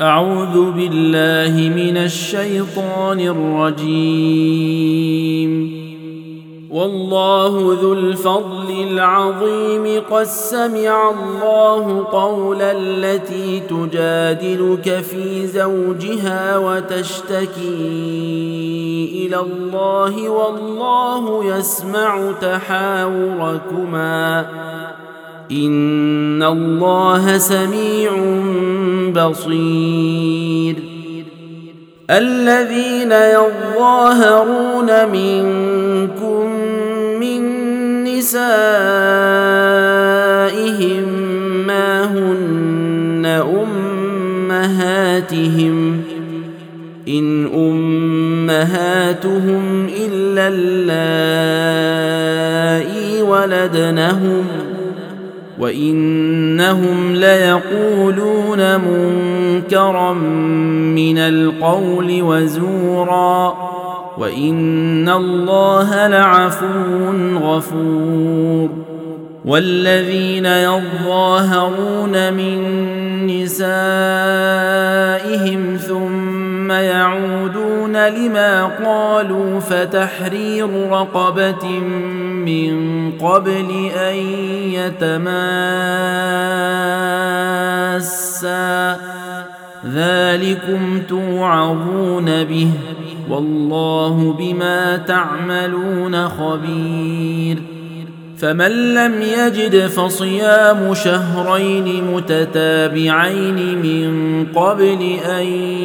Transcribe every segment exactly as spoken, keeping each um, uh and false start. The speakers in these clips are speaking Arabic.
أعوذ بالله من الشيطان الرجيم. والله ذو الفضل العظيم قد سمع الله قول التي تجادلك في زوجها وتشتكي إلى الله والله يسمع تحاوركما إن الله سميع بصير. الذين يظاهرون منكم من نسائهم ما هن أمهاتهم إن أمهاتهم إلا اللائي ولدنهم وإنهم ليقولون منكرا من القول وزورا وإن الله لعفو غفور. والذين يظاهرون من نسائهم ثم يعودون لما قالوا فتحرير رقبة من قبل أن يتماسا ذلكم توعظون به والله بما تعملون خبير. فمن لم يجد فصيام شهرين متتابعين من قبل أن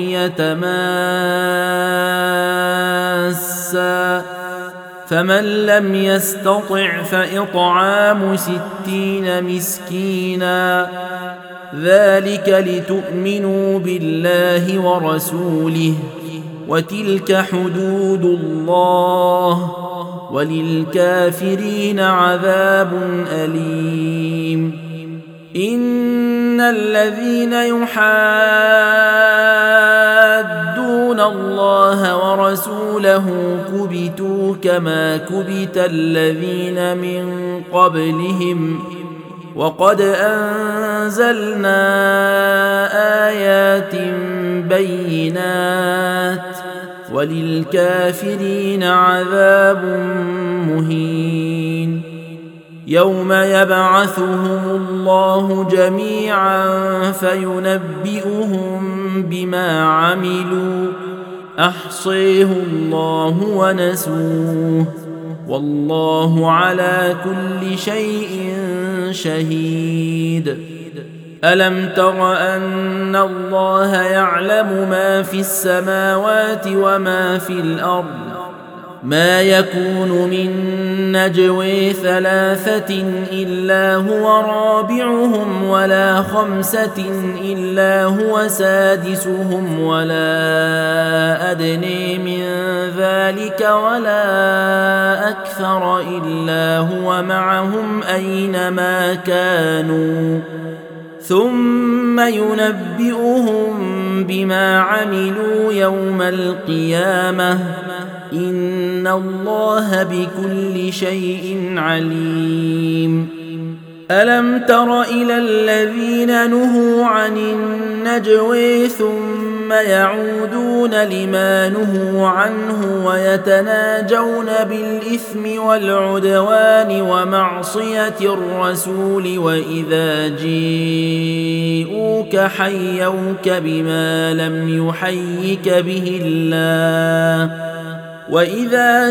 يتماسا فمن لم يستطع فإطعام ستين مسكينا ذلك لتؤمنوا بالله ورسوله وتلك حدود الله وللكافرين عذاب أليم. إن الذين يحادون الله ورسوله كبتوا كما كبت الذين من قبلهم وقد أنزلنا آيات بينات وللكافرين عذاب مهين. يوم يبعثهم الله جميعا فينبئهم بما عملوا أحصيه الله ونسوه والله على كل شيء شهيد. ألم تر أن الله يعلم ما في السماوات وما في الأرض ما يكون من نجوى ثلاثة إلا هو رابعهم ولا خمسة إلا هو سادسهم ولا أدنى من ذلك ولا أكثر إلا هو معهم أينما كانوا ثم ينبئهم بما عملوا يوم القيامة إن الله بكل شيء عليم. ألم تر إلى الذين نهوا عن النجوى ثم يعودون لما نهوا عنه ويتناجون بالإثم والعدوان ومعصية الرسول وإذا جيءوك حيوك بما لم يحيك به الله وإذا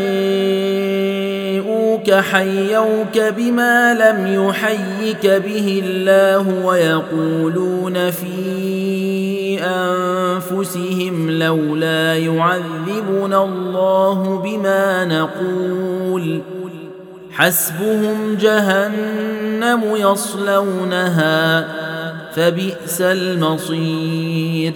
جاءوك حيوك بما لم يحيك به الله ويقولون في أنفسهم لولا يعذبنا الله بما نقول حسبهم جهنم يصلونها فبئس المصير.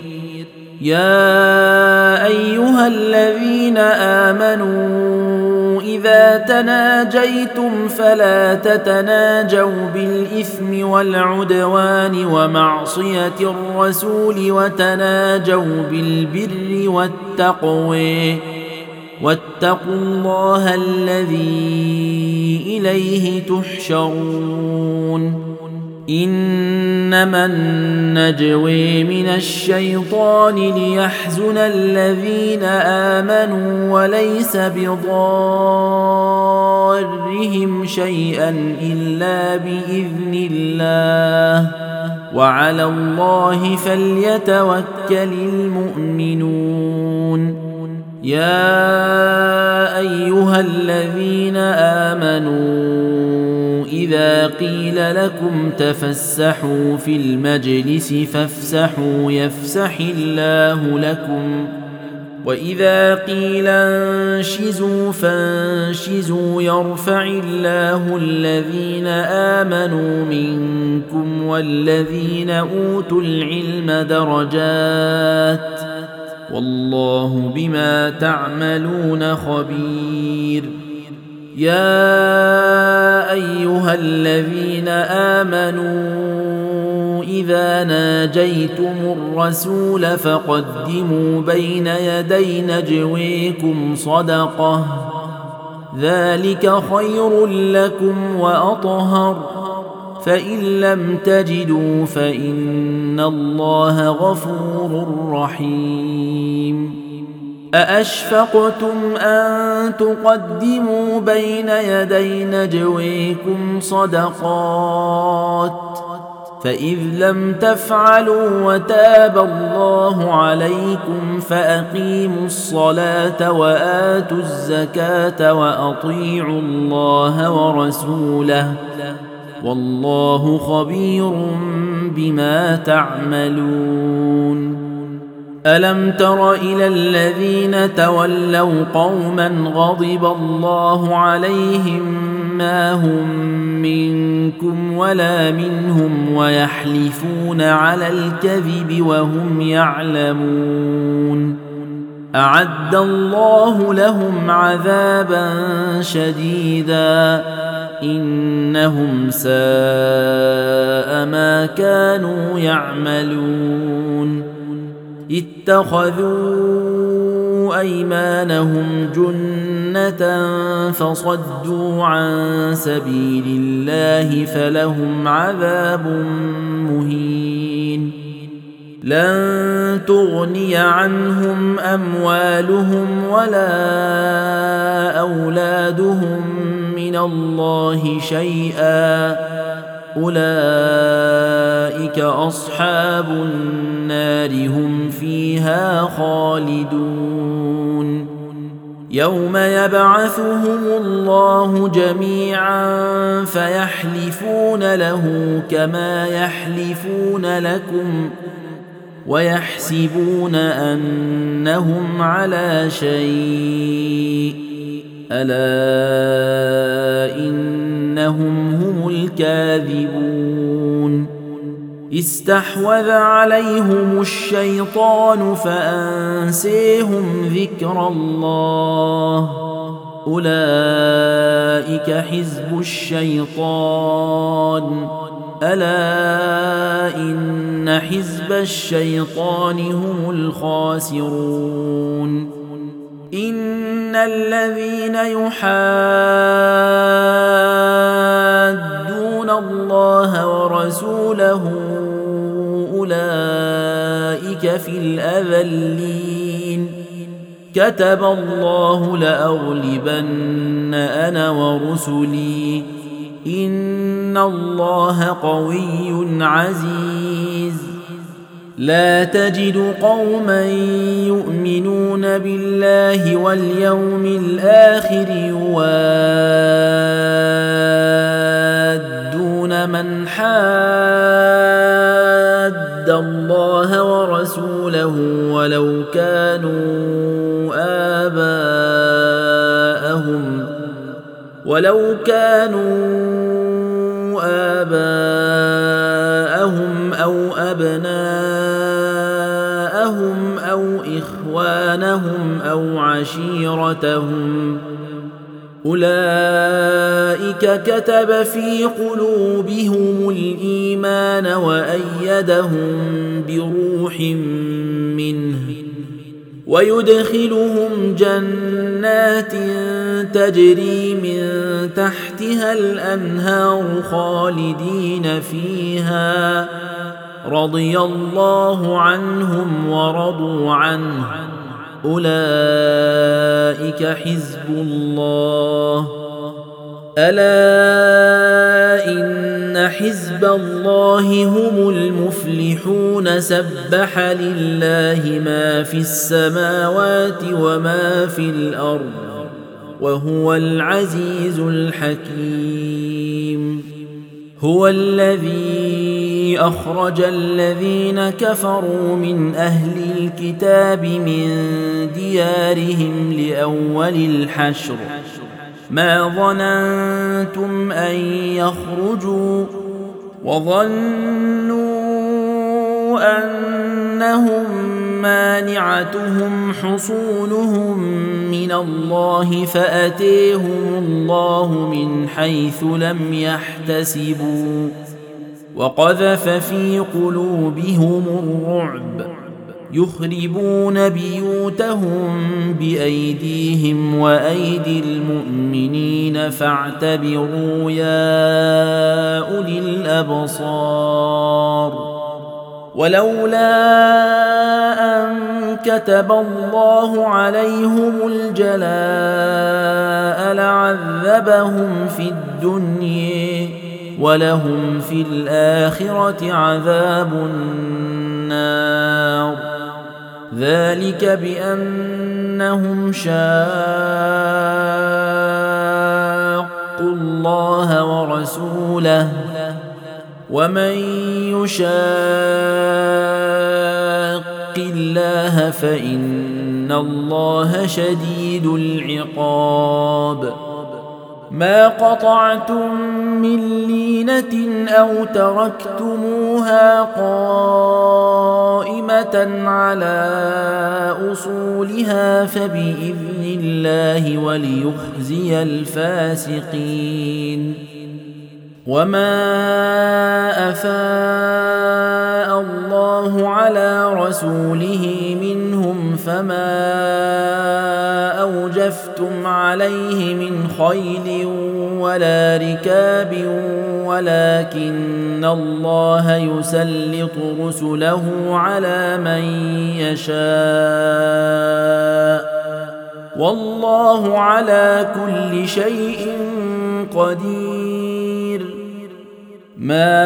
يا أيها الذين آمنوا إذا تناجيتم فلا تتناجوا بالإثم والعدوان ومعصية الرسول وتناجوا بالبر والتقوى واتقوا الله الذي إليه تحشرون. إنما النجوى من الشيطان ليحزن الذين آمنوا وليس بضارهم شيئا إلا بإذن الله وعلى الله فليتوكل المؤمنون. يا أيها الذين آمنوا إذا قيل لكم تفسحوا في المجلس فافسحوا يفسح الله لكم وإذا قيل انشزوا فانشزوا يرفع الله الذين آمنوا منكم والذين أوتوا العلم درجات والله بما تعملون خبير. يا أيها الذين آمنوا إذا ناجيتم الرسول فقدموا بين يدي نجويكم صدقة ذلك خير لكم وأطهر فإن لم تجدوا فإن الله غفور رحيم. أأشفقتم أن تقدموا بين يدي نجويكم صدقات فإذ لم تفعلوا وتاب الله عليكم فأقيموا الصلاة وآتوا الزكاة وأطيعوا الله ورسوله والله خبير بما تعملون. ألم تر إلى الذين تولوا قوما غضب الله عليهم ما هم منكم ولا منهم ويحلفون على الكذب وهم يعلمون أعد الله لهم عذابا شديدا إنهم ساء ما كانوا يعملون. اتخذوا أيمانهم جنة فصدوا عن سبيل الله فلهم عذاب مهين. لن تغني عنهم أموالهم ولا أولادهم من الله شيئا أولئك أصحاب النار هم فيها خالدون. يوم يبعثهم الله جميعا فيحلفون له كما يحلفون لكم ويحسبون أنهم على شيء ألا إنهم هم الكاذبون. استحوذ عليهم الشيطان فأنسيهم ذكر الله أولئك حزب الشيطان ألا إن حزب الشيطان هم الخاسرون. إن الذين يحادون الله ورسوله أولئك في الأذلين كتب الله لأغلبن أنا ورسلي إن الله قوي عزيز. لا تجد قوما يؤمنون بالله واليوم الآخر يوادون من حاد الله ورسوله ولو كانوا آباءهم ولو كانوا آباءهم أو أبناءهم أو إخوانهم أو عشيرتهم أولئك كتب في قلوبهم الإيمان وأيدهم بروح منه ويدخلهم جنات تجري من تحتها الأنهار خالدين فيها رضي الله عنهم ورضوا عنه أولئك حزب الله ألا إن حزب الله هم المفلحون سبح لله ما في السماوات وما في الأرض وهو العزيز الحكيم هو الذي أخرج الذين كفروا من أهل الكتاب من ديارهم لأول الحشر ما ظننتم أن يخرجوا وظنوا أنهم مانعتهم حصونهم من الله فأتيهم الله من حيث لم يحتسبوا وقذف في قلوبهم الرعب يخربون بيوتهم بأيديهم وأيدي المؤمنين فاعتبروا يا أولي الأبصار ولولا أن كتب الله عليهم الجلاء لعذبهم في الدنيا ولهم في الآخرة عذاب النار ذلك بأنهم شاقوا الله ورسوله ومن يشاق الله فإن الله شديد العقاب ما قطعتم من لينة أو تركتموها قائمة على أصولها فبإذن الله وليخزي الفاسقين وما أفاء الله على رسوله منهم فما أوجفتم عليه من خيل ولا ركاب ولكن الله يسلط رسله على من يشاء والله على كل شيء قدير ما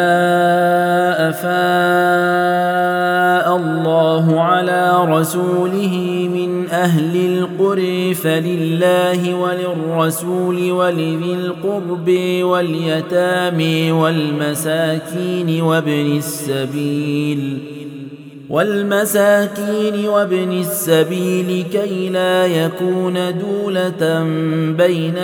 أفاء الله على رسوله من أهل القرى فلله وللرسول ولذي القرب واليتامى والمساكين وابن السبيل والمساكين وابن السبيل كي لا يكون دولة بين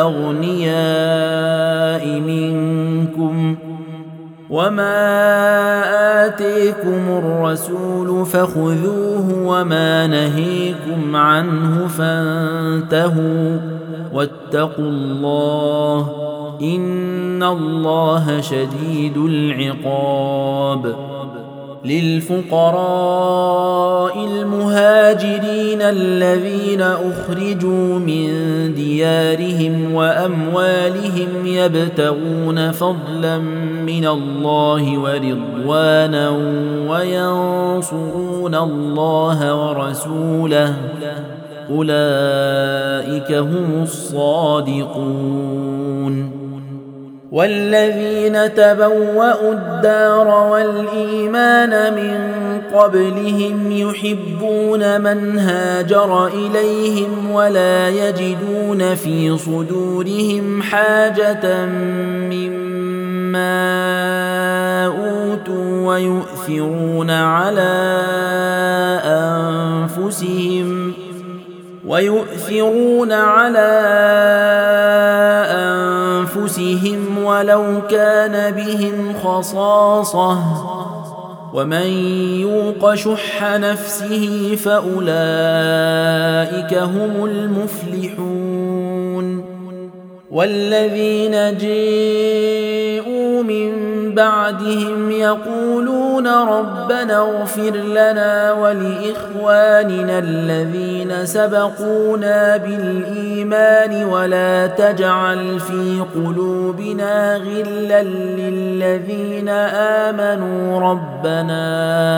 الأغنياء منكم وما آتيكم الرسول فخذوه وما نهيكم عنه فانتهوا واتقوا الله إن الله شديد العقاب للفقراء المهاجرين الذين أخرجوا من ديارهم وأموالهم يبتغون فضلا من الله ورضوانا وينصرون الله ورسوله أولئك هم الصادقون والذين تبوأوا الدار والإيمان من قبلهم يحبون من هاجر إليهم ولا يجدون في صدورهم حاجة مما أوتوا ويؤثرون على أنفسهم ويؤثرون على أنفسهم ولو كان بهم خصاصة ومن يوق شح نفسه فأولئك هم المفلحون والذين جاءوا من بعدهم يقولون يقولون ربنا اغفر لنا ولإخواننا الذين سبقونا بالإيمان ولا تجعل في قلوبنا غلا للذين آمنوا ربنا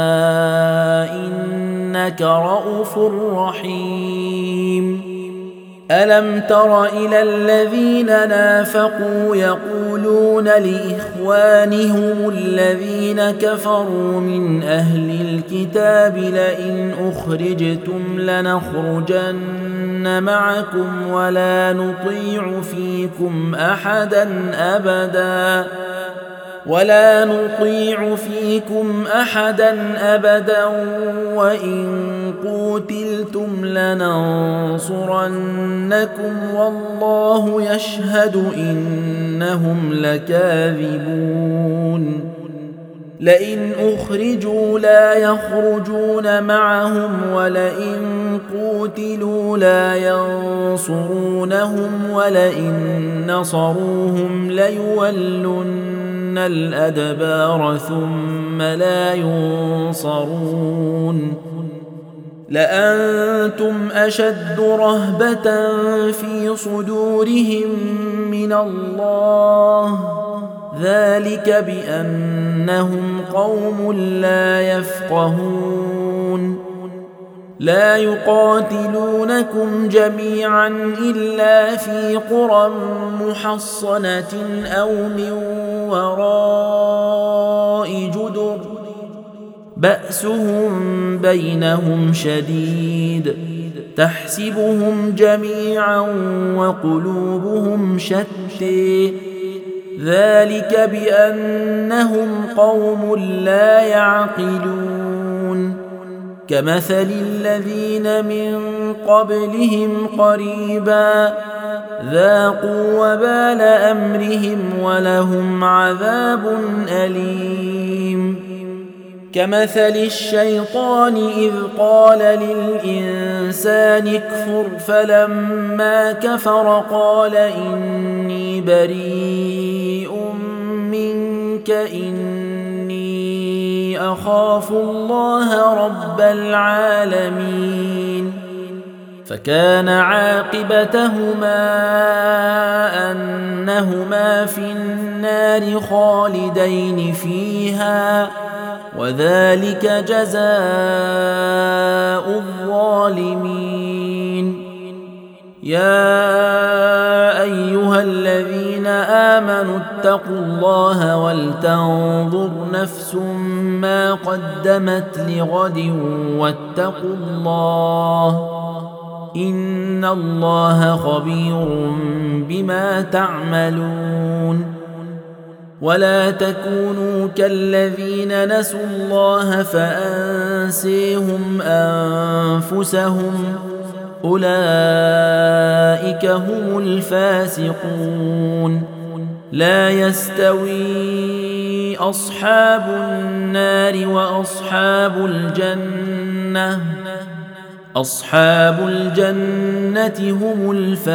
إنك رءوف رحيم. ألم تر إلى الذين نافقوا يقولون لإخوانهم الذين كفروا من أهل الكتاب لئن أخرجتم لنخرجن معكم ولا نطيع فيكم أحدا أبدا ولا نطيع فيكم أحدا أبدا وإن قوتلتم لننصرنكم والله يشهد إنهم لكاذبون. لئن أخرجوا لا يخرجون معهم ولئن قوتلوا لا ينصرونهم ولئن نصروهم ليولن الأدبار ثم لا ينصرون. لأنتم أشد رهبة في صدورهم من الله ذلك بأنهم قوم لا يفقهون. لا يقاتلونكم جميعا إلا في قرى محصنة أو من وراء جدر بأسهم بينهم شديد تحسبهم جميعا وقلوبهم شتى ذلك بأنهم قوم لا يعقلون. كمثل الذين من قبلهم قريبا ذاقوا وبال أمرهم ولهم عذاب أليم. كمثل الشيطان إذ قال للإنسان اكفر فلما كفر قال إني بريء منك إني أخاف الله رب العالمين. فكان عاقبتهما أنهما في النار خالدين فيها وذلك جزاء الظالمين. يا أيها الذين آمنوا اتقوا الله ولتنظر نفس ما قدمت لغد واتقوا الله إن الله خبير بما تعملون. ولا تكونوا كالذين نسوا الله فأنسيهم أنفسهم أولئك هم الفاسقون. لا يستوي أصحاب النار وأصحاب الجنة أصحاب الجنة هم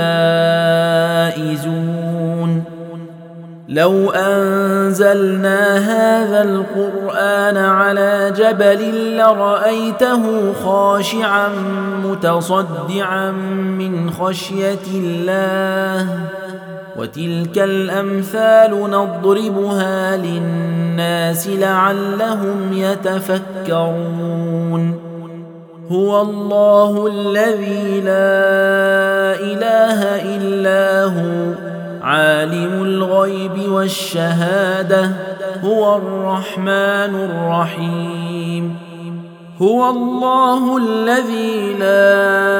الفائزون. لو أنزلنا هذا القرآن على جبل لرأيته خاشعا متصدعا من خشية الله وتلك الأمثال نضربها للناس لعلهم يتفكرون. هو الله الذي لا إله إلا هو عالم الغيب والشهادة هو الرحمن الرحيم. هو الله الذي لا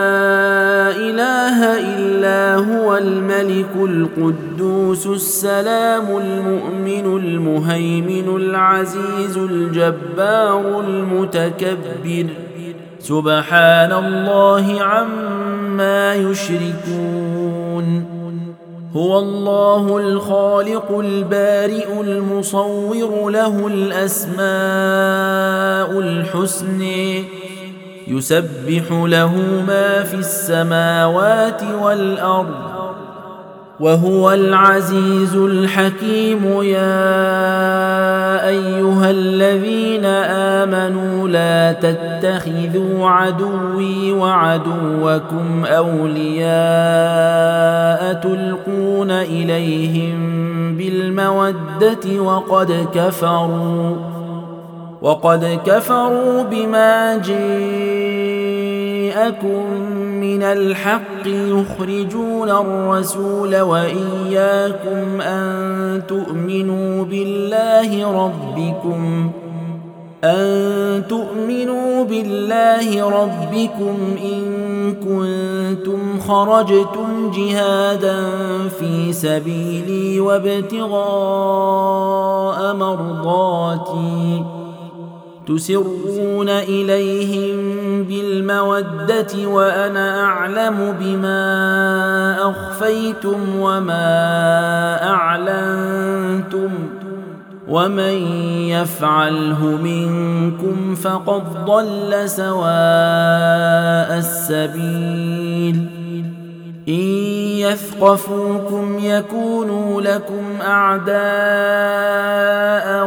إله إلا هو الملك القدوس السلام المؤمن المهيمن العزيز الجبار المتكبر سبحان الله عما يشركون. هو الله الخالق البارئ المصور له الأسماء الحسن يسبح له ما في السماوات والأرض وهو العزيز الحكيم. يا أيها الذين آمنوا لا تتخذوا عدوي وعدوكم أولياء تلقون إليهم بالمودة وقد كفروا وقد كفروا بما جاءكم من الحق يخرجون الرسول وإياكم أن تؤمنوا بالله ربكم أن تؤمنوا بالله ربكم إن كنتم خرجتم جهادا في سبيلي وابتغاء مرضاتي تسرون إليهم بالمودة وأنا أعلم بما أخفيتم وما أعلنتم ومن يفعله منكم فقد ضل سواء السبيل. إن يثقفوكم يكونوا لكم أعداء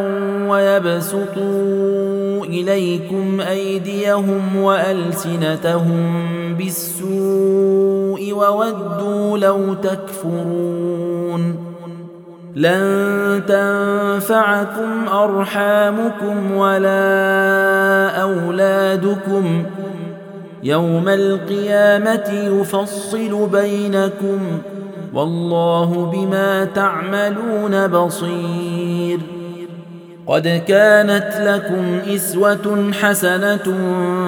ويبسطوا إليكم أيديهم وألسنتهم بالسوء وودوا لو تكفرون. لن تنفعكم أرحامكم ولا أولادكم يوم القيامة يفصل بينكم والله بما تعملون بصير. قد كانت لكم إسوة حسنة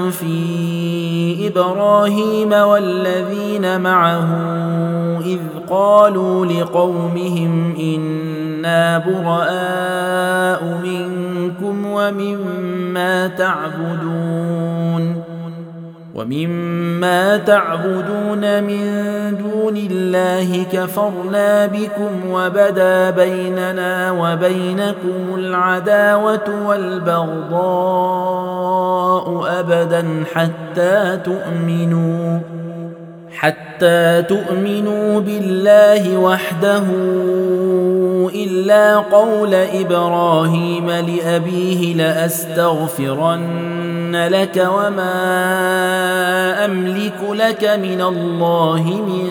في إبراهيم والذين معه إذ قالوا لقومهم إنا براء منكم ومما تعبدون ومما تعبدون من دون الله كفرنا بكم وبدا بيننا وبينكم العداوة والبغضاء أبدا حتى تؤمنوا حتى تؤمنوا بالله وحده إلا قول إبراهيم لأبيه لأستغفرن لك وما أملك لك من الله من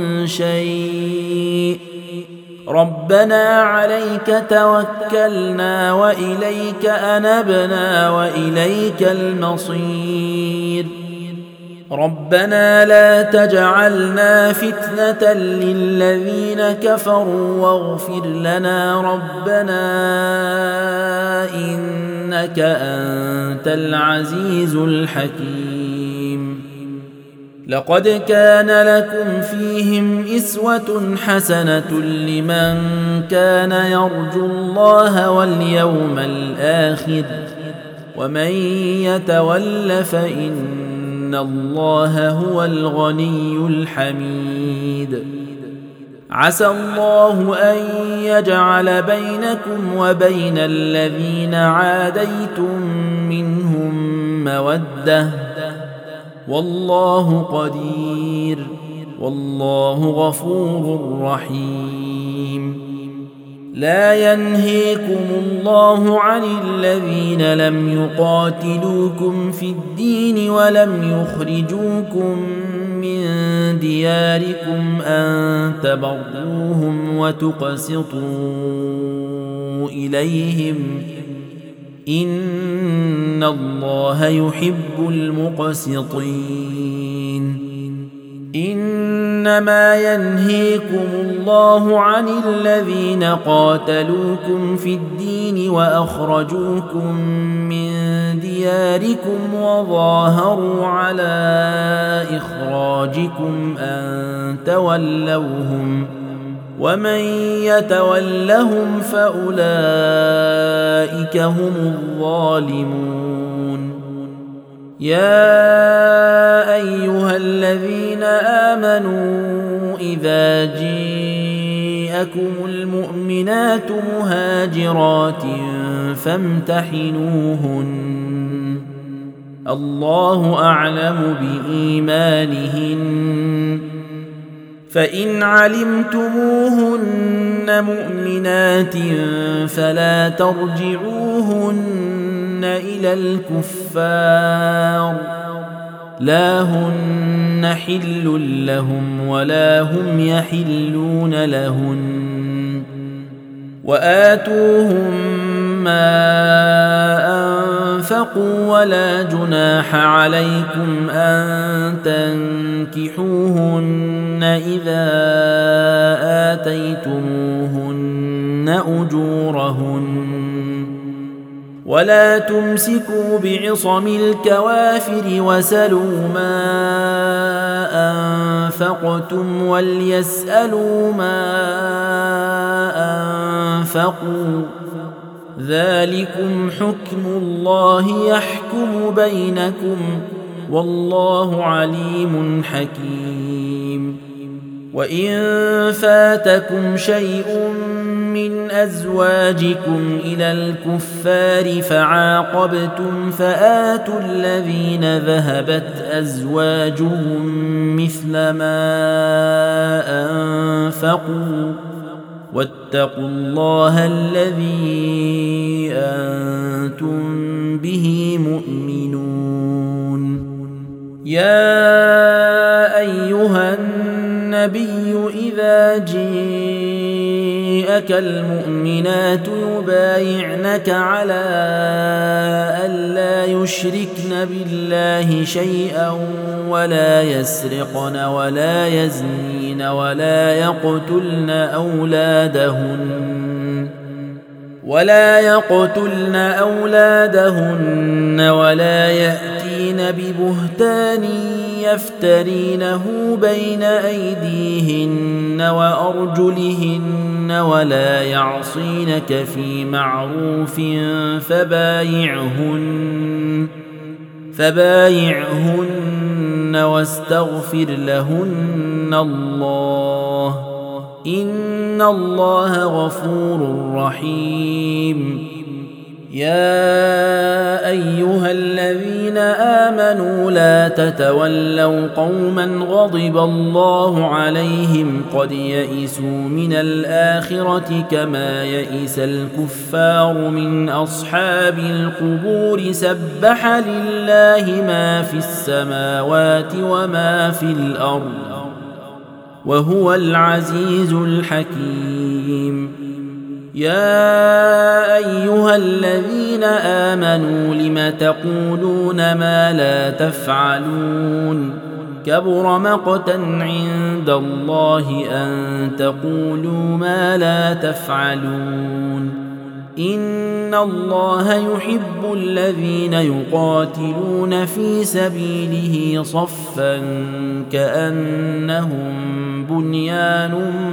شيء ربنا عليك توكلنا وإليك أنبنا وإليك المصير. ربنا لا تجعلنا فتنة للذين كفروا واغفر لنا ربنا إنك أنت العزيز الحكيم. لقد كان لكم فيهم إسوة حسنة لمن كان يرجو الله واليوم الآخر ومن يتول فإن إن الله هو الغني الحميد. عسى الله أن يجعل بينكم وبين الذين عاديتم منهم مودة والله قدير والله غفور رحيم. لا ينهيكم الله عن الذين لم يقاتلوكم في الدين ولم يخرجوكم من دياركم أن تبروهم وتقسطوا إليهم إن الله يحب المقسطين. إنما ينهيكم الله عن الذين قاتلوكم في الدين وأخرجوكم من دياركم وظاهروا على إخراجكم أن تولوهم ومن يتولهم فأولئك هم الظالمون. يا أيها الذين آمنوا إذا جاءكم المؤمنات مهاجرات فامتحنوهن الله أعلم بإيمانهن فإن علمتموهن مؤمنات فلا ترجعوهن إلى الكفار لا هن حل لهم ولا هم يحلون لهن وآتوهم ما أنفقوا ولا جناح عليكم أن تنكحوهن إذا آتيتموهن أجورهن ولا تمسكوا بعصم الكوافر وسلوا ما أنفقتم وليسألوا ما أنفقوا ذلكم حكم الله يحكم بينكم والله عليم حكيم وإن فاتكم شيء من أزواجكم إلى الكفار فعاقبتم فآتوا الذين ذهبت أزواجهم مثل ما أنفقوا واتقوا الله الذي أنتم به مؤمنون يا أيها النبي إذا جاءك المؤمنات يبايعنك على ألا يشركن بالله شيئا ولا يسرقن ولا يزنين ولا يقتلن أولادهن ولا يقتلن أولادهن ولا يأتين ببهتان يفترينه بين أيديهن وأرجلهن ولا يعصينك في معروف فبايعهن فبايعهن واستغفر لهن الله إن الله غفور رحيم يا أيها الذين آمنوا لا تتولوا قوما غضب الله عليهم قد يئسوا من الآخرة كما يئس الكفار من أصحاب القبور سبح لله ما في السماوات وما في الأرض وهو العزيز الحكيم يا أيها الذين آمنوا لم تقولون ما لا تفعلون كبر مقتا عند الله أن تقولوا ما لا تفعلون إن الله يحب الذين يقاتلون في سبيله صفا كأنهم بنيان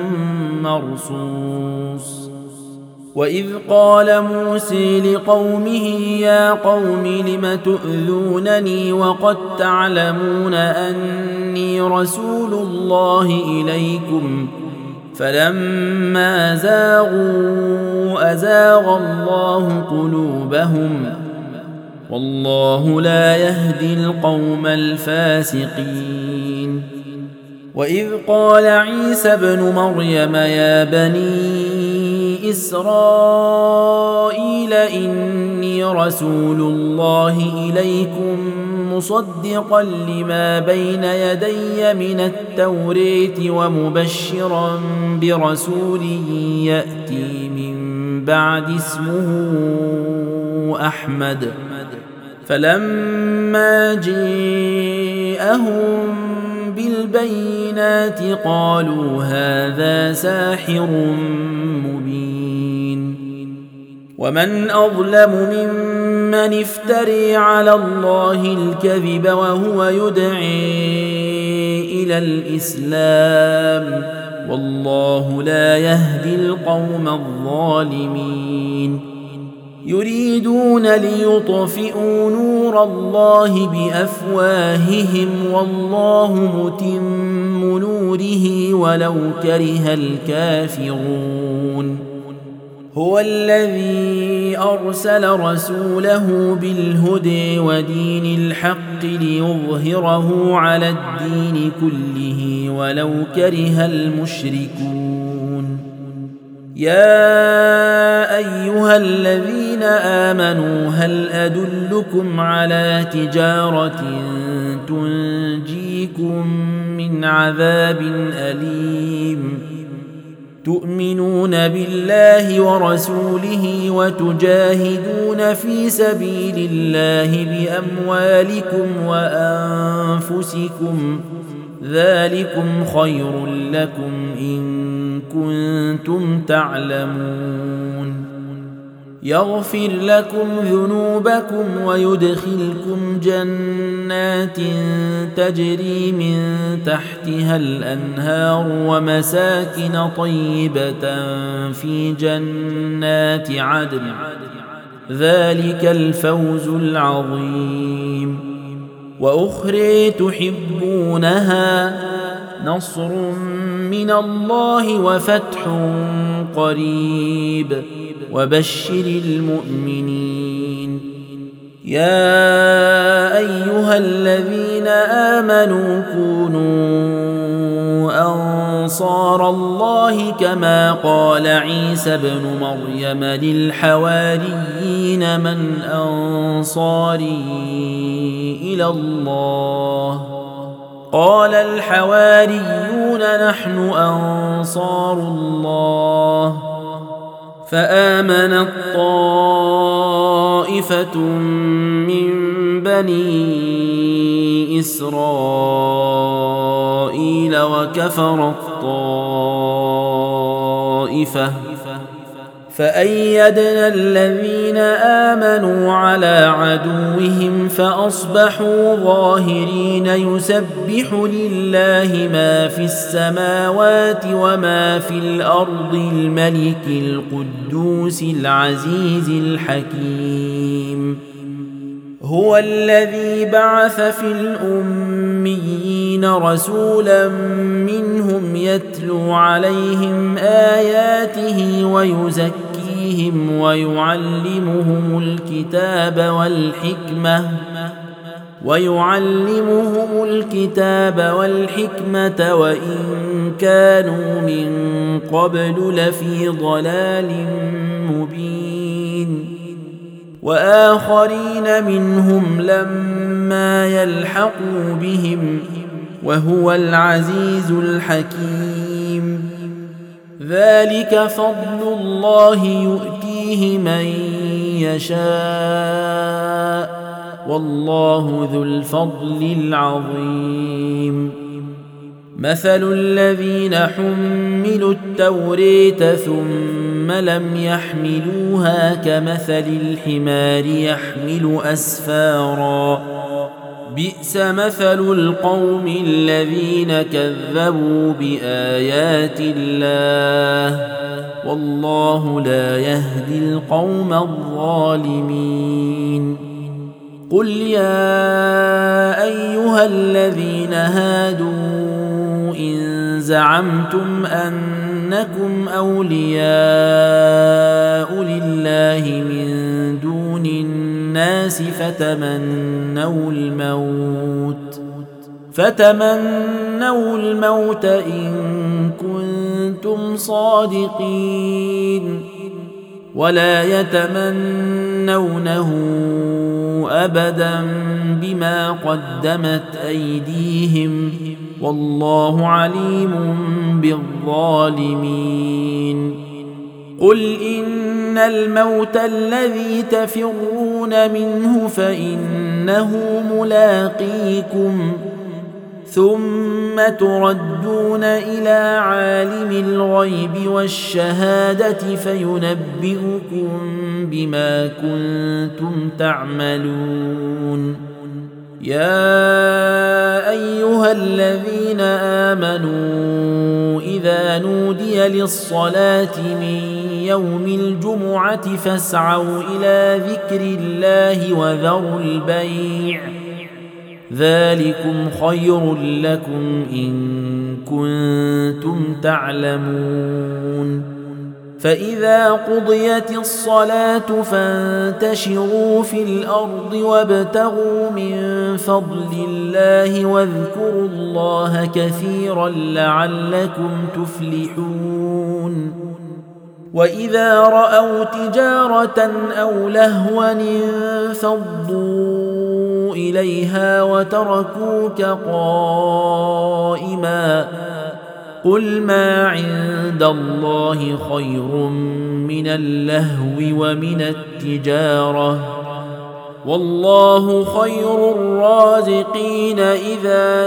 مرصوص وإذ قال موسى لقومه يا قوم لم تؤذونني وقد تعلمون أني رسول الله إليكم فلما زاغوا أزاغ الله قلوبهم والله لا يهدي القوم الفاسقين وإذ قال عيسى ابن مريم يا بني إسرائيل إني رسول الله إليكم مصدقا لما بين يدي من التوراة ومبشرا برسول يأتي من بعد اسمه أحمد فلما جاءهم بالبينات قالوا هذا ساحر مبين ومن أظلم ممن افتري على الله الكذب وهو يدعي إلى الإسلام والله لا يهدي القوم الظالمين يريدون ليطفئوا نور الله بأفواههم والله متم نوره ولو كره الكافرون هو الذي أرسل رسوله بالهدى ودين الحق ليظهره على الدين كله ولو كره المشركون يا أيها الذين آمنوا هل أدلكم على تجارة تنجيكم من عذاب أليم تؤمنون بالله ورسوله وتجاهدون في سبيل الله بأموالكم وأنفسكم ذلكم خير لكم إن كنتم تعلمون يغفر لكم ذنوبكم ويدخلكم جنات تجري من تحتها الأنهار ومساكن طيبة في جنات عدن ذلك الفوز العظيم وأخرى تحبونها نصر من الله وفتح قريب وبشر المؤمنين يا أيها الذين آمنوا كونوا أنصار الله كما قال عيسى بن مريم للحواريين من أنصاري إلى الله قال الحواريون نحن أنصار الله فآمنت طائفة من بني إسرائيل وكفرت طائفة فأيدنا الذين آمنوا على عدوهم فأصبحوا ظاهرين يسبح لله ما في السماوات وما في الأرض الملك القدوس العزيز الحكيم هو الذي بعث في الأميين رسولا منهم يتلو عليهم آياته ويزكيهم ويعلمهم الكتاب والحكمة ويعلمهم الكتاب والحكمة وإن كانوا من قبل لفي ضلال مبين وآخرين منهم لما يلحقوا بهم وهو العزيز الحكيم ذلك فضل الله يؤتيه من يشاء والله ذو الفضل العظيم مثل الذين حملوا التوراة ثم لم يحملوها كمثل الحمار يحمل أسفارا بئس مثل القوم الذين كذبوا بآيات الله والله لا يهدي القوم الظالمين قل يا أيها الذين هادوا إن زعمتم أنكم أولياء لله من دون الناس فتمنوا الموت فتمنوا الموت إن كنتم صادقين ولا يتمنونه أبدا بما قدمت أيديهم والله عليم بالظالمين قل إن الموت الذي تفرون منه فإنه ملاقيكم ثم تردون إلى عالم الغيب والشهادة فينبئكم بما كنتم تعملون يا أيها الذين آمنوا إذا نودي للصلاة من يوم الجمعة فاسعوا إلى ذكر الله وذروا البيع ذلكم خير لكم إن كنتم تعلمون فإذا قضيت الصلاة فانتشروا في الأرض وابتغوا من فضل الله واذكروا الله كثيرا لعلكم تفلحون وإذا رأوا تجارة أو لهوا انفضوا إليها وتركوك قائما قل ما عند الله خير من اللهو ومن التجارة والله خير الرازقين إذا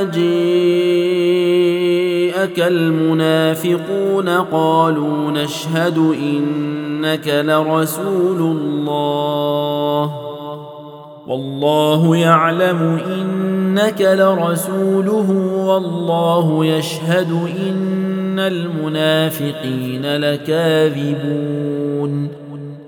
جاءك المنافقون قالوا نشهد إنك لرسول الله والله يعلم إنك لرسوله والله يشهد إن المنافقين لكاذبون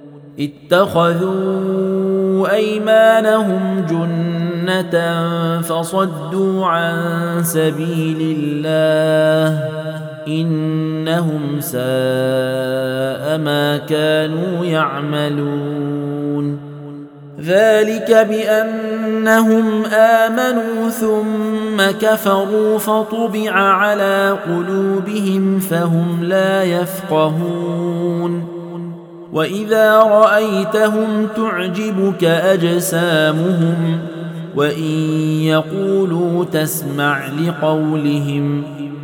اتخذوا أيمانهم جنة فصدوا عن سبيل الله إنهم ساء ما كانوا يعملون ذلك بأنهم آمنوا ثم كفروا فطبع على قلوبهم فهم لا يفقهون وإذا رأيتهم تعجبك أجسامهم وإن يقولوا تسمع لقولهم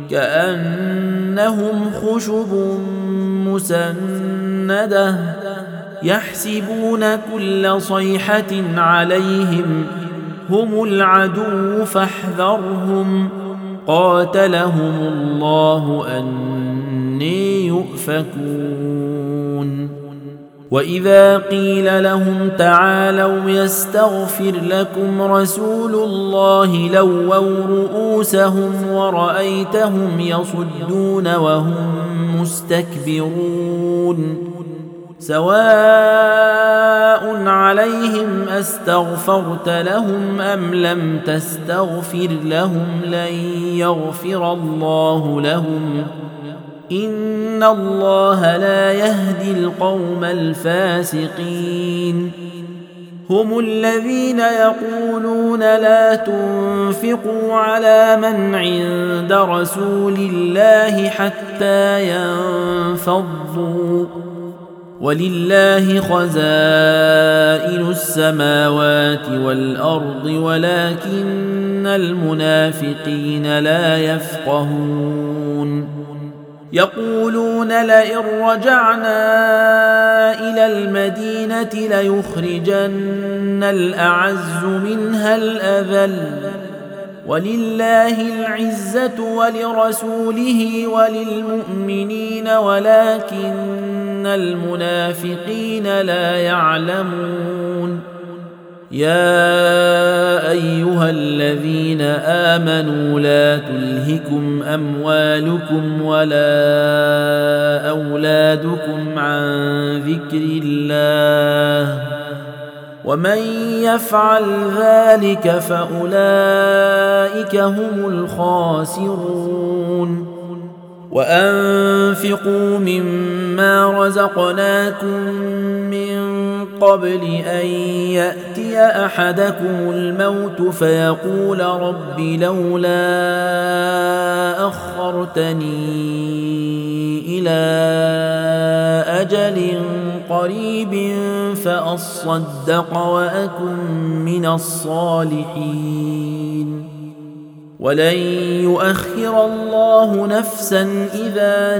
كأنهم خشب مسندة يحسبون كل صيحة عليهم هم العدو فاحذرهم قاتلهم الله أني يؤفكون وإذا قيل لهم تعالوا يستغفر لكم رسول الله لووا رؤوسهم ورأيتهم يصدون وهم مستكبرون سواء عليهم أستغفرت لهم أم لم تستغفر لهم لن يغفر الله لهم إن الله لا يهدي القوم الفاسقين هم الذين يقولون لا تنفقوا على من عند رسول الله حتى ينفضوا ولله خزائن السماوات والأرض ولكن المنافقين لا يفقهون يقولون لئن رجعنا إلى المدينة ليخرجن الأعز منها الأذل ولله العزة ولرسوله وللمؤمنين ولكن المنافقين لا يعلمون يا أيها الذين آمنوا لا تلهكم أموالكم ولا أولادكم عن ذكر الله ومن يفعل ذلك فأولئك هم الخاسرون وأنفقوا مما رزقناكم من قبل أن يأتي أحدكم الموت فيقول رب لولا أخرتني إلى أجل قريب فأصدق وأكن من الصالحين ولن يؤخر الله نفسا إذا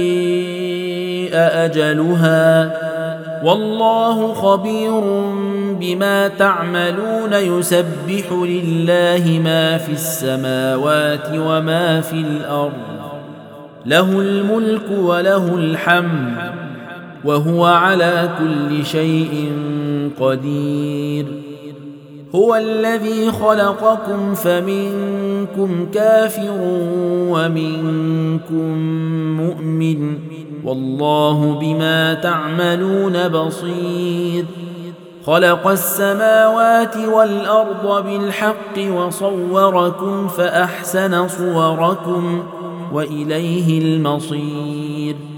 جاء أجلها والله خبير بما تعملون يسبح لله ما في السماوات وما في الأرض له الملك وله الحمد وهو على كل شيء قدير هو الذي خلقكم فمنكم كافر ومنكم مؤمن والله بما تعملون بصير خلق السماوات والأرض بالحق وصوركم فأحسن صوركم وإليه المصير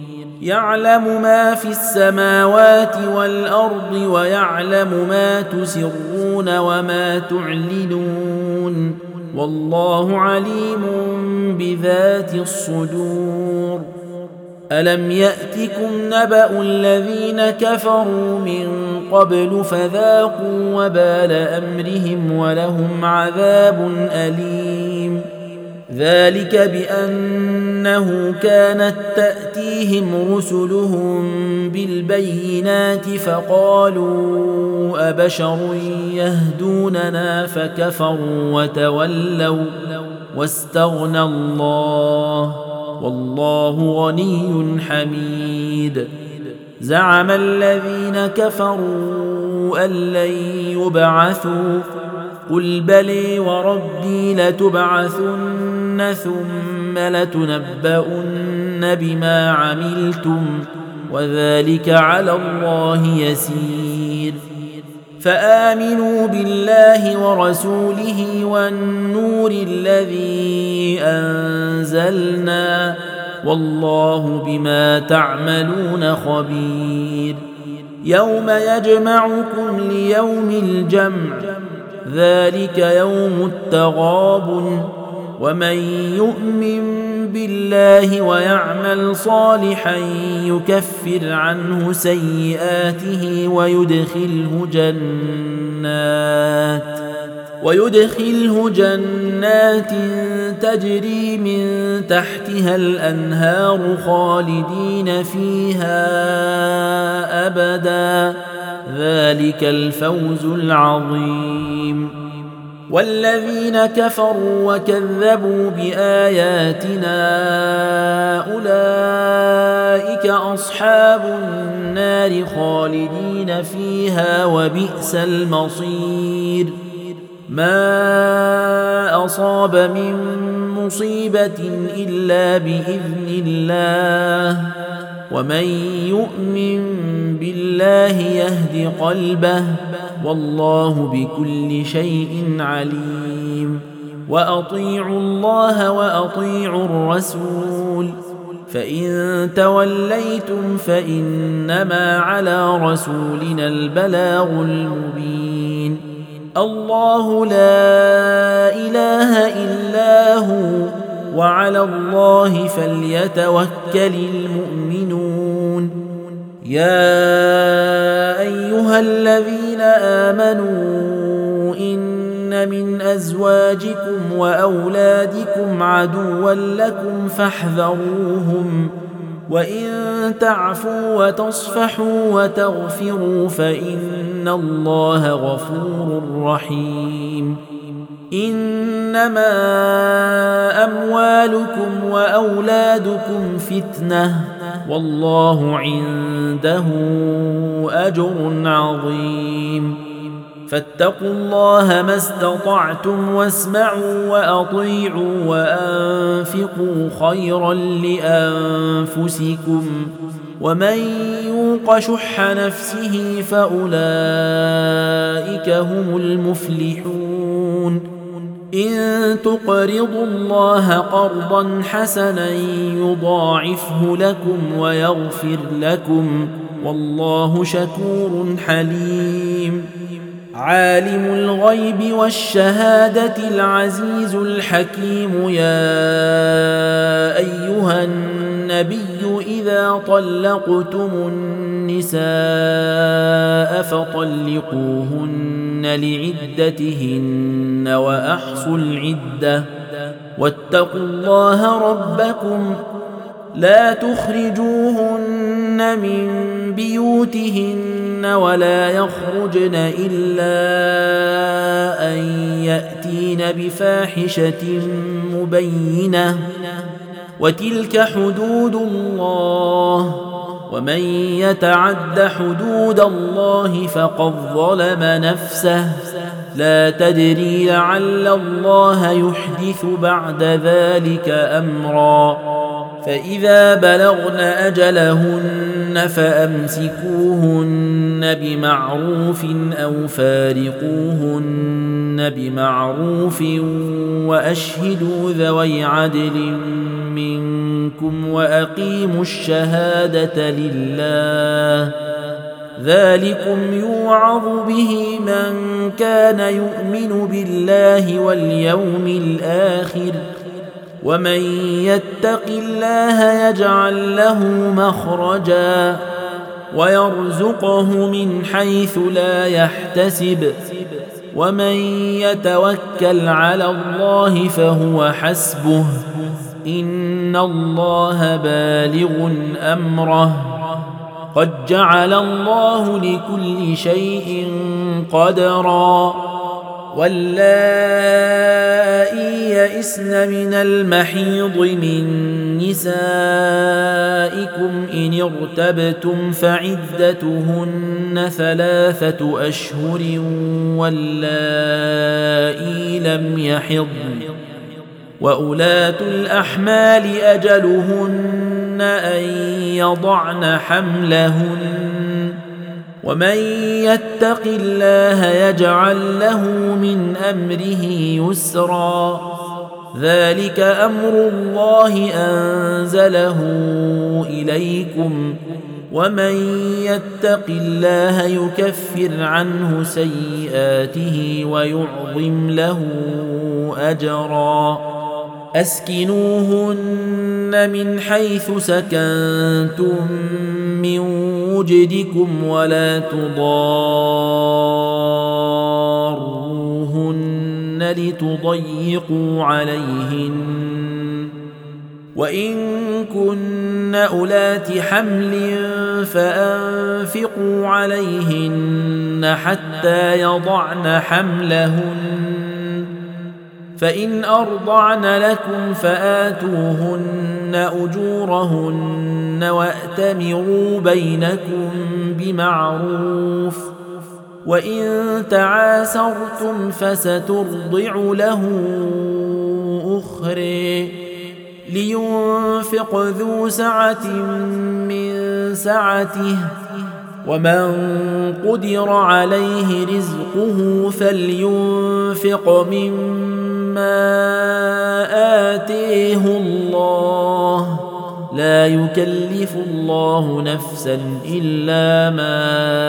يعلم ما في السماوات والأرض ويعلم ما تسرون وما تعلنون والله عليم بذات الصدور. ألم يأتكم نبأ الذين كفروا من قبل فذاقوا وبال أمرهم ولهم عذاب أليم. ذلك بأنه كانت تأتيهم رسلهم بالبينات فقالوا أبشر يهدوننا فكفروا وتولوا واستغنى الله والله غني حميد. زعم الذين كفروا أن لن يبعثوا قل بلي وربي لتبعثن ثم لتنبؤن بما عملتم وذلك على الله يسير. فآمنوا بالله ورسوله والنور الذي أنزلنا والله بما تعملون خبير. يوم يجمعكم ليوم الجمع ذلك يوم التغابن ومن يؤمن بالله ويعمل صالحا يكفر عنه سيئاته ويدخله جنات ويدخله جنات تجري من تحتها الأنهار خالدين فيها أبدا ذلك الفوز العظيم. والذين كفروا وكذبوا بآياتنا أولئك أصحاب النار خالدين فيها وبئس المصير. ما أصاب من مصيبة إلا بإذن الله ومن يؤمن بالله يهد قلبه والله بكل شيء عليم. وأطيعوا الله وأطيعوا الرسول فإن توليتم فإنما على رسولنا البلاغ المبين. الله لا إله إلا هو وعلى الله فليتوكل المؤمنون. يا أيها الذين آمنوا إن من أزواجكم وأولادكم عدوا لكم فاحذروهم وإن تعفوا وتصفحوا وتغفروا فإن الله غفور رحيم. إنما أموالكم وأولادكم فتنة والله عنده أجر عظيم. فاتقوا الله ما استطعتم واسمعوا وأطيعوا وأنفقوا خيرا لأنفسكم ومن يوق شح نفسه فأولئك هم المفلحون. إن تقرضوا الله قرضا حسنا يضاعفه لكم ويغفر لكم والله شكور حليم. عالم الغيب والشهادة العزيز الحكيم. يا أيها النبي إذا طلقتم النساء فطلقوهن لعدتهن وأحصوا العدة واتقوا الله ربكم لا تخرجوهن من بيوتهن ولا يخرجن إلا أن يأتين بفاحشة مبينة وتلك حدود الله ومن يتعد حدود الله فقد ظلم نفسه لا تدري لعل الله يحدث بعد ذلك أمرا فإذا بلغن أجلهن فأمسكوهن بمعروف أو فارقوهن بمعروف وأشهدوا ذوي عدل منكم وأقيموا الشهادة لله ذلكم يوعظ به من كان يؤمن بالله واليوم الآخر ومن يتق الله يجعل له مخرجا ويرزقه من حيث لا يحتسب ومن يتوكل على الله فهو حسبه إن الله بالغ أمره قد جعل الله لكل شيء قدرا واللائي يئسن من المحيض من نسائكم إن ارتبتم فعدتهن ثلاثة أشهر واللائي لم يحضن وأولاة الأحمال أجلهن أن يضعن حملهن ومن يتق الله يجعل له من أمره يسرا ذلك أمر الله أنزله إليكم ومن يتق الله يكفر عنه سيئاته ويعظم له أجرا أسكنوهن من حيث سكنتم من وجدكم ولا تضاروهن لتضيقوا عليهن وإن كن أولات حمل فأنفقوا عليهن حتى يضعن حملهن فإن أرضعن لكم فآتوهن أجورهن وأتمروا بينكم بمعروف وإن تعاسرتم فسترضع له أخرى لينفق ذو سعة من سعته ومن قدر عليه رزقه فلينفق مما آتيه الله لا يكلف الله نفسا إلا ما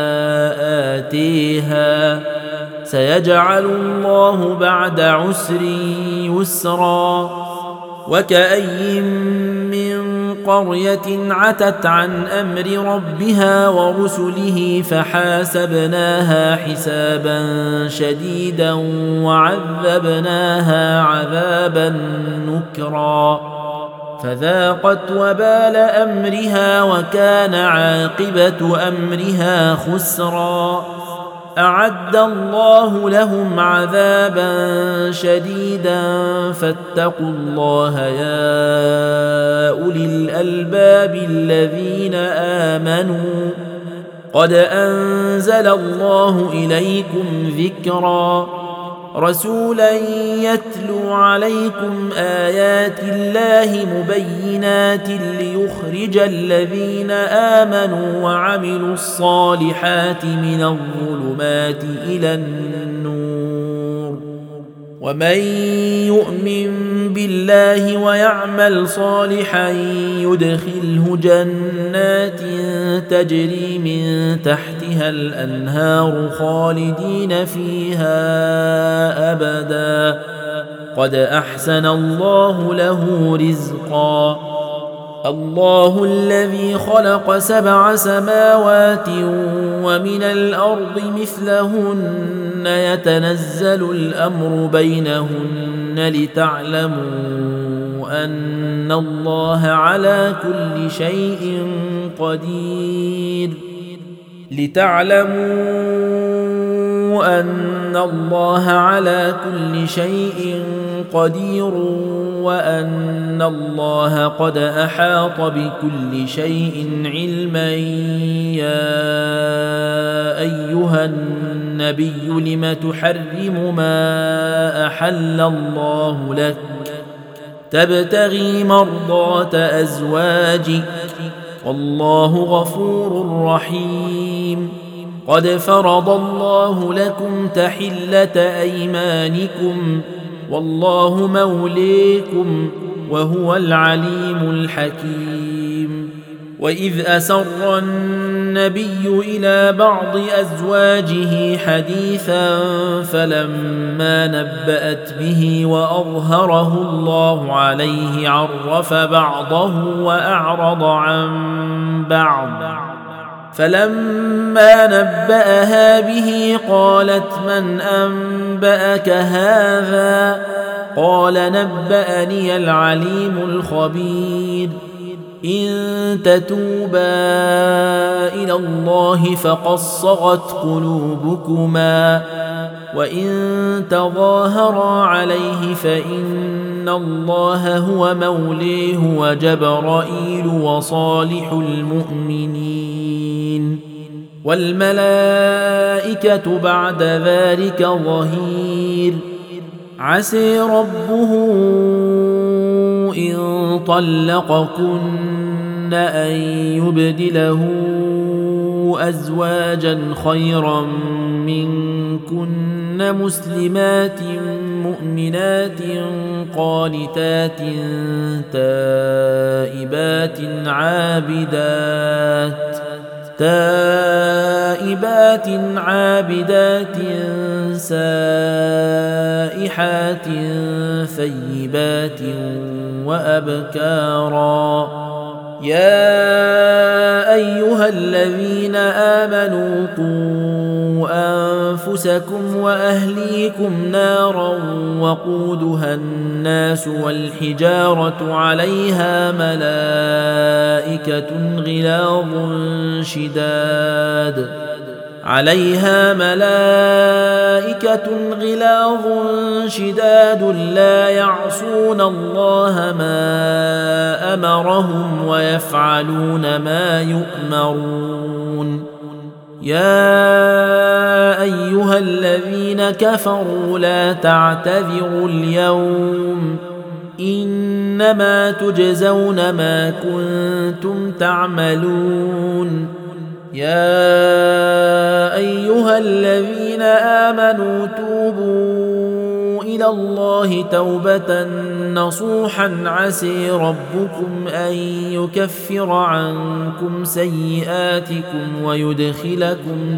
آتيها سيجعل الله بعد عسر يسرا وكأي من قرية عتت عن أمر ربها ورسله فحاسبناها حسابا شديدا وعذبناها عذابا نكرا فذاقت وبال أمرها وكان عاقبة أمرها خسرا أعد الله لهم عذابا شديدا فاتقوا الله يا أولي الألباب الذين آمنوا قد أنزل الله إليكم ذكرا رسولا يتلو عليكم آيات الله مبينات ليخرج الذين آمنوا وعملوا الصالحات من الظلمات إلى النور ومن يؤمن بالله ويعمل صالحا يدخله جنات تجري من تحتها الأنهار خالدين فيها أبدا قد أحسن الله له رزقا الله الذي خلق سبع سماوات ومن الأرض مثلهن يتنزل الأمر بينهن لتعلموا أن الله على كل شيء قدير لتعلموا أن الله على كل شيء قدير وأن الله قد أحاط بكل شيء علما يا أيها النبي لم تحرم ما أحل الله لك تبتغي مرضات أزواجك والله غفور رحيم. قد فرض الله لكم تحلة أيمانكم والله موليكم وهو العليم الحكيم. وإذ أسر النبي إلى بعض أزواجه حديثا فلما نبأت به وأظهره الله عليه عرف بعضه وأعرض عن بعض، فلما نبأها به قالت من أنبأك هذا؟ قال نبأني العليم الخبير. إن تتوبا إلى الله فقد صغت قلوبكما وإن تظاهرا عليه فإن الله هو موليه وجبرائيل وصالح المؤمنين والملائكة بعد ذلك ظهير. عسى ربه إن طلقكن أن يبدله أزواجا خيرا منكن مسلمات مؤمنات قانتات تائبات عابدات تائبات عابدات سائحات ثيبات وأبكارا. يا أيها الذين آمنوا قوا أنفسكم وأهليكم نارا وقودها الناس والحجارة عليها ملائكة غلاظ شداد عليها ملائكة غلاظ شداد لا يعصون الله ما أمرهم ويفعلون ما يؤمرون. يا أيها الذين كفروا لا تعتذروا اليوم إنما تجزون ما كنتم تعملون. يا أيها الذين آمنوا توبوا إلى الله توبة نصوحا عسى ربكم أن يكفر عنكم سيئاتكم ويدخلكم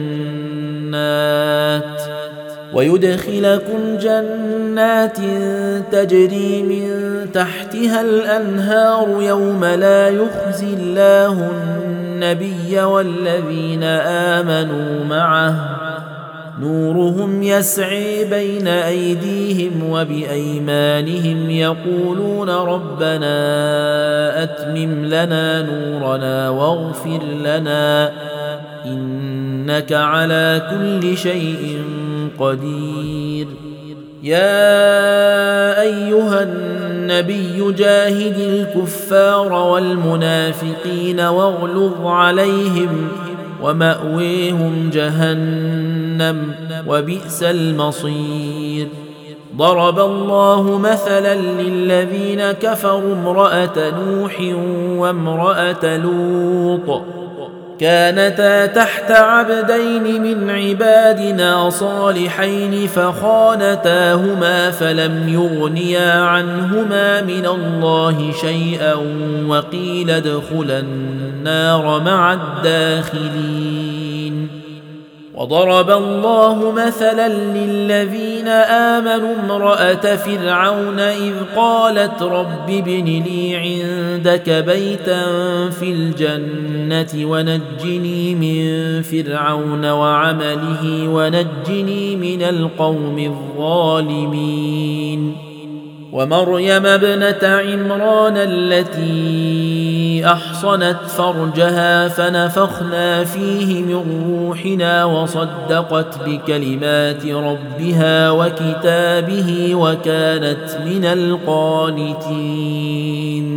جنات ويدخلكم جنات تجري من تحتها الأنهار يوم لا يخزي الله النبي والذين آمنوا معه نورهم يسعي بين أيديهم وبأيمانهم يقولون ربنا أتمم لنا نورنا واغفر لنا إنك على كل شيء قدير. يا أيها النبي جاهد الكفار والمنافقين واغلظ عليهم ومأويهم جهنم وبئس المصير. ضرب الله مثلا للذين كفروا امرأة نوح وامرأة لوط كانتا تحت عبدين من عبادنا صالحين فخانتاهما فلم يغنيا عنهما من الله شيئا وقيل ادخلا النار مع الداخلين. وضرب الله مثلا للذين آمنوا امرأة فرعون إذ قالت رب ابن لي عندك بيتا في الجنة ونجني من فرعون وعمله ونجني من القوم الظالمين. ومريم ابنة عمران التي أحصنت فرجها فنفخنا فيه من روحنا وصدقت بكلمات ربها وكتابه وكانت من القانتين.